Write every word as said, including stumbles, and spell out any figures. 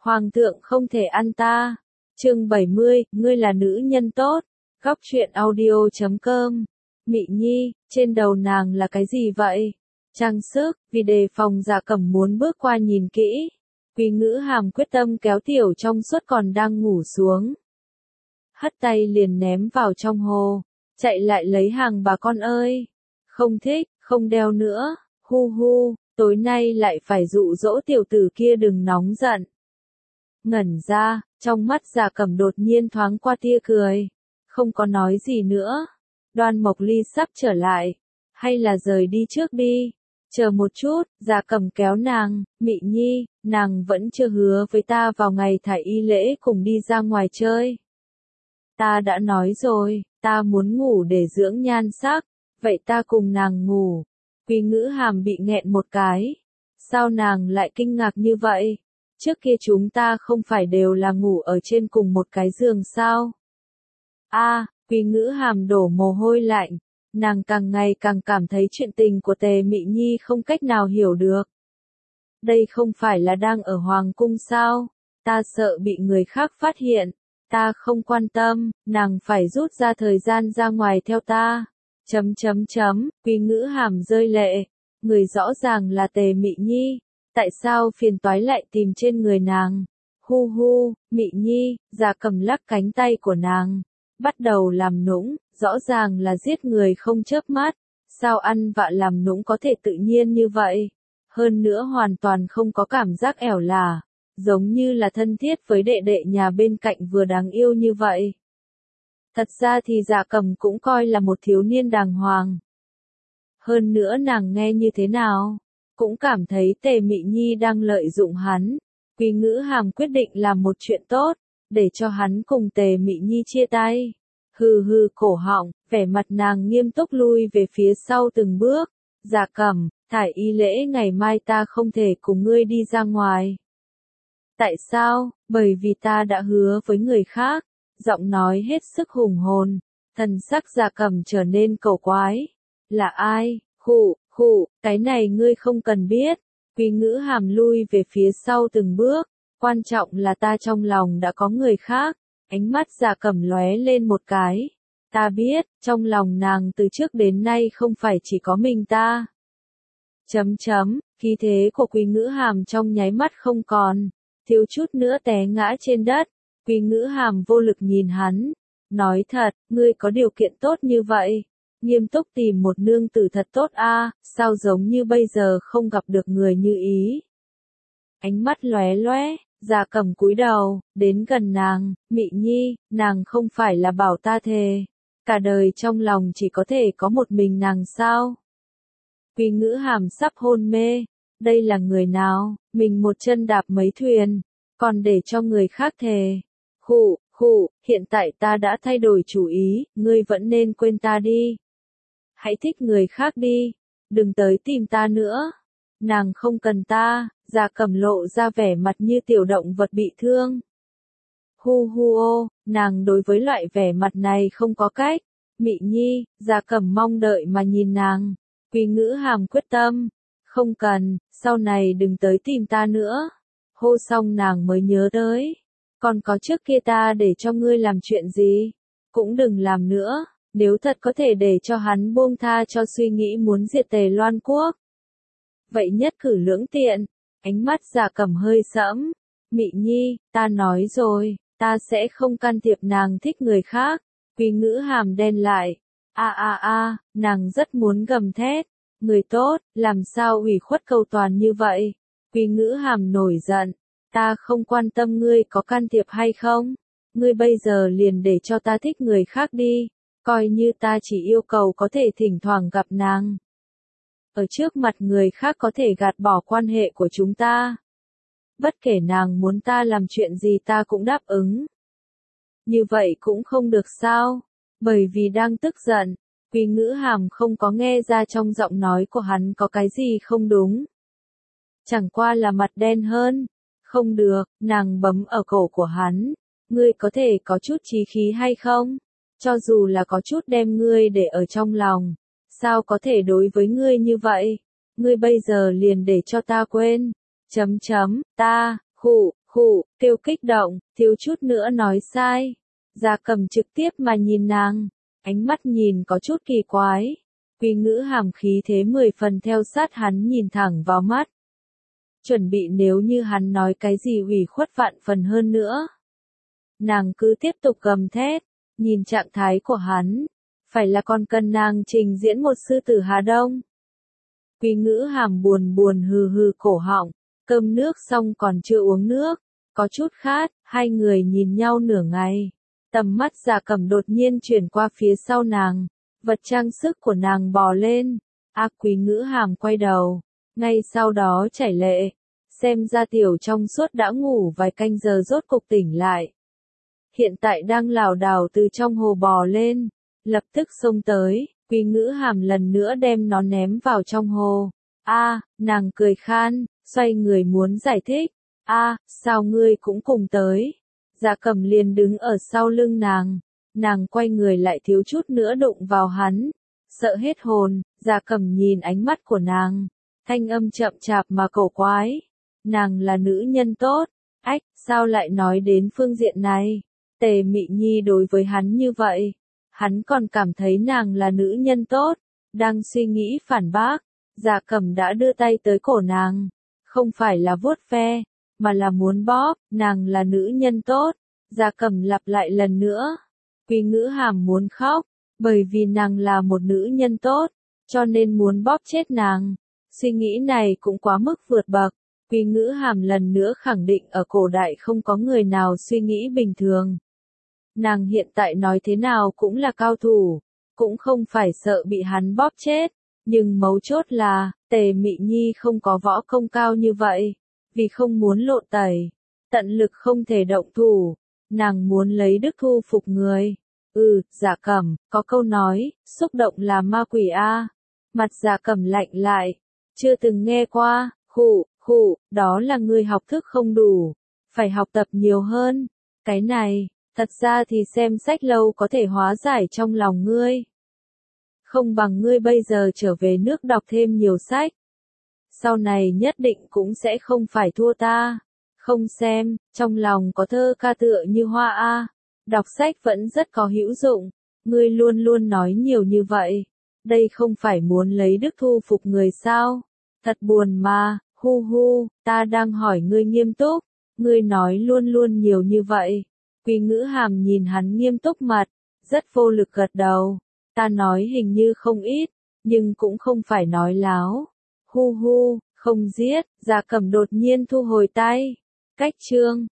Hoàng thượng không thể ăn ta. Chương bảy mươi, ngươi là nữ nhân tốt. Góc truyện audio chấm com. Mị Nhi, trên đầu nàng là cái gì vậy? Trang sức, vì đề phòng Dạ Cẩm muốn bước qua nhìn kỹ. Quý Ngữ Hàm quyết tâm kéo tiểu trong suốt còn đang ngủ xuống. Hất tay liền ném vào trong hồ. Chạy lại lấy hàng bà con ơi. Không thích, không đeo nữa. Hu hu, tối nay lại phải dụ dỗ tiểu tử kia đừng nóng giận. Ngẩn ra, trong mắt Dạ Cẩm đột nhiên thoáng qua tia cười. Không có nói gì nữa. Đoan Mộc Ly sắp trở lại. Hay là rời đi trước đi. Chờ một chút, Dạ Cẩm kéo nàng, Mị Nhi, nàng vẫn chưa hứa với ta vào ngày thả y lễ cùng đi ra ngoài chơi. Ta đã nói rồi, ta muốn ngủ để dưỡng nhan sắc, vậy ta cùng nàng ngủ. Quý Ngữ Hàm bị nghẹn một cái. Sao nàng lại kinh ngạc như vậy? Trước kia chúng ta không phải đều là ngủ ở trên cùng một cái giường sao? A, à, Quý Ngữ Hàm đổ mồ hôi lạnh. Nàng càng ngày càng cảm thấy chuyện tình của Tề Mị Nhi không cách nào hiểu được. Đây không phải là đang ở Hoàng cung sao? Ta sợ bị người khác phát hiện. Ta không quan tâm, nàng phải rút ra thời gian ra ngoài theo ta. Chấm chấm chấm, Quý Ngữ Hàm rơi lệ. Người rõ ràng là Tề Mị Nhi. Tại sao phiền toái lại tìm trên người nàng? Hu hu, Mị Nhi, Dạ Cẩm lắc cánh tay của nàng. Bắt đầu làm nũng, rõ ràng là giết người không chớp mắt. Sao ăn vạ làm nũng có thể tự nhiên như vậy? Hơn nữa hoàn toàn không có cảm giác ẻo lả. Giống như là thân thiết với đệ đệ nhà bên cạnh vừa đáng yêu như vậy. Thật ra thì Dạ Cẩm cũng coi là một thiếu niên đàng hoàng. Hơn nữa nàng nghe như thế nào? Cũng cảm thấy Tề Mị Nhi đang lợi dụng hắn. Quý Ngữ Hàm quyết định làm một chuyện tốt, để cho hắn cùng Tề Mị Nhi chia tay. Hừ hừ cổ họng, vẻ mặt nàng nghiêm túc lui về phía sau từng bước. Dạ Cẩm, thải y lễ ngày mai ta không thể cùng ngươi đi ra ngoài. Tại sao? Bởi vì ta đã hứa với người khác. Giọng nói hết sức hùng hồn. Thần sắc Dạ Cẩm trở nên cầu quái. Là ai? Khụ, khụ, cái này ngươi không cần biết. Quý Ngữ Hàm lui về phía sau từng bước. Quan trọng là ta trong lòng đã có người khác. Ánh mắt Dạ Cẩm lóe lên một cái. Ta biết, trong lòng nàng từ trước đến nay không phải chỉ có mình ta. Chấm chấm, khí thế của Quý Ngữ Hàm trong nháy mắt không còn. Thiếu chút nữa té ngã trên đất. Quý Ngữ Hàm vô lực nhìn hắn. Nói thật, ngươi có điều kiện tốt như vậy. Nghiêm túc tìm một nương tử thật tốt a, à, sao giống như bây giờ không gặp được người như ý. Ánh mắt lóe lóe, Dạ Cẩm cúi đầu, đến gần nàng, Mị Nhi, nàng không phải là bảo ta thề. Cả đời trong lòng chỉ có thể có một mình nàng sao? Quý Ngữ Hàm sắp hôn mê. Đây là người nào? Mình một chân đạp mấy thuyền, còn để cho người khác thề. Khụ, khụ, hiện tại ta đã thay đổi chủ ý, ngươi vẫn nên quên ta đi. Hãy thích người khác đi, đừng tới tìm ta nữa. Nàng không cần ta. Dạ Cẩm lộ ra vẻ mặt như tiểu động vật bị thương. Hu hu ô, nàng đối với loại vẻ mặt này không có cách. Mị Nhi, Dạ Cẩm mong đợi mà nhìn nàng. Quý Ngữ Hàm quyết tâm. Không cần, sau này đừng tới tìm ta nữa. Hô xong nàng mới nhớ tới. Còn có trước kia ta để cho ngươi làm chuyện gì? Cũng đừng làm nữa. Nếu thật có thể để cho hắn buông tha cho suy nghĩ muốn diệt Tề Loan Quốc. Vậy nhất cử lưỡng tiện. Ánh mắt Dạ Cẩm hơi sẫm. Mị Nhi, ta nói rồi, ta sẽ không can thiệp nàng thích người khác. Quý Ngữ Hàm đen lại. A a a, nàng rất muốn gầm thét. Người tốt, làm sao ủy khuất cầu toàn như vậy? Quý Ngữ Hàm nổi giận. Ta không quan tâm ngươi có can thiệp hay không. Ngươi bây giờ liền để cho ta thích người khác đi. Coi như ta chỉ yêu cầu có thể thỉnh thoảng gặp nàng. Ở trước mặt người khác có thể gạt bỏ quan hệ của chúng ta. Bất kể nàng muốn ta làm chuyện gì ta cũng đáp ứng. Như vậy cũng không được sao? Bởi vì đang tức giận, Quý Ngữ Hàm không có nghe ra trong giọng nói của hắn có cái gì không đúng. Chẳng qua là mặt đen hơn. Không được, nàng bấm ở cổ của hắn. Ngươi có thể có chút chí khí hay không? Cho dù là có chút đem ngươi để ở trong lòng. Sao có thể đối với ngươi như vậy? Ngươi bây giờ liền để cho ta quên. Chấm chấm, ta, khụ, khụ, kêu kích động, thiếu chút nữa nói sai. Gia Cẩm trực tiếp mà nhìn nàng, ánh mắt nhìn có chút kỳ quái. Quý Ngữ Hàm khí thế mười phần theo sát hắn nhìn thẳng vào mắt. Chuẩn bị nếu như hắn nói cái gì ủy khuất vạn phần hơn nữa. Nàng cứ tiếp tục gầm thét, nhìn trạng thái của hắn, phải là còn cần nàng trình diễn một sư tử Hà Đông. Quý Ngữ Hàm buồn buồn hừ hừ cổ họng, cơm nước xong còn chưa uống nước, có chút khát, hai người nhìn nhau nửa ngày. Tầm mắt Gia Cẩm đột nhiên chuyển qua phía sau nàng, vật trang sức của nàng bò lên. A Quý Ngữ Hàm quay đầu, ngay sau đó chảy lệ, xem ra tiểu trong suốt đã ngủ vài canh giờ rốt cục tỉnh lại. Hiện tại đang lảo đảo từ trong hồ bò lên, lập tức xông tới, Quý Ngữ Hàm lần nữa đem nó ném vào trong hồ. A, nàng cười khan, xoay người muốn giải thích. A, sao ngươi cũng cùng tới? Gia Cẩm liền đứng ở sau lưng nàng, nàng quay người lại thiếu chút nữa đụng vào hắn, sợ hết hồn. Gia Cẩm nhìn ánh mắt của nàng, thanh âm chậm chạp mà cổ quái. Nàng là nữ nhân tốt, ách, sao lại nói đến phương diện này? Tề Mị Nhi đối với hắn như vậy, hắn còn cảm thấy nàng là nữ nhân tốt, đang suy nghĩ phản bác. Gia Cẩm đã đưa tay tới cổ nàng, không phải là vuốt ve, mà là muốn bóp. Nàng là nữ nhân tốt. Gia Cẩm lặp lại lần nữa. Quý Ngữ Hàm muốn khóc, bởi vì nàng là một nữ nhân tốt, cho nên muốn bóp chết nàng. Suy nghĩ này cũng quá mức vượt bậc. Quý Ngữ Hàm lần nữa khẳng định ở cổ đại không có người nào suy nghĩ bình thường. Nàng hiện tại nói thế nào cũng là cao thủ, cũng không phải sợ bị hắn bóp chết. Nhưng mấu chốt là, Tề Mị Nhi không có võ công cao như vậy, vì không muốn lộ tẩy, tận lực không thể động thủ, nàng muốn lấy đức thu phục người. Ừ, Gia Cẩm, có câu nói, xúc động là ma quỷ a. Mặt Gia Cẩm lạnh lại, chưa từng nghe qua. Khụ, khụ, đó là ngươi học thức không đủ, phải học tập nhiều hơn. Cái này, thật ra thì xem sách lâu có thể hóa giải trong lòng ngươi. Không bằng ngươi bây giờ trở về nước đọc thêm nhiều sách. Sau này nhất định cũng sẽ không phải thua ta. Không xem, trong lòng có thơ ca tựa như hoa a. Đọc sách vẫn rất có hữu dụng. Ngươi luôn luôn nói nhiều như vậy. Đây không phải muốn lấy đức thu phục người sao? Thật buồn mà, hu hu, ta đang hỏi ngươi nghiêm túc. Ngươi nói luôn luôn nhiều như vậy. Quý Ngữ Hàm nhìn hắn nghiêm túc mặt, rất vô lực gật đầu. Ta nói hình như không ít, nhưng cũng không phải nói láo. Hu hu, không giết. Gia Cẩm đột nhiên thu hồi tay. Cách chương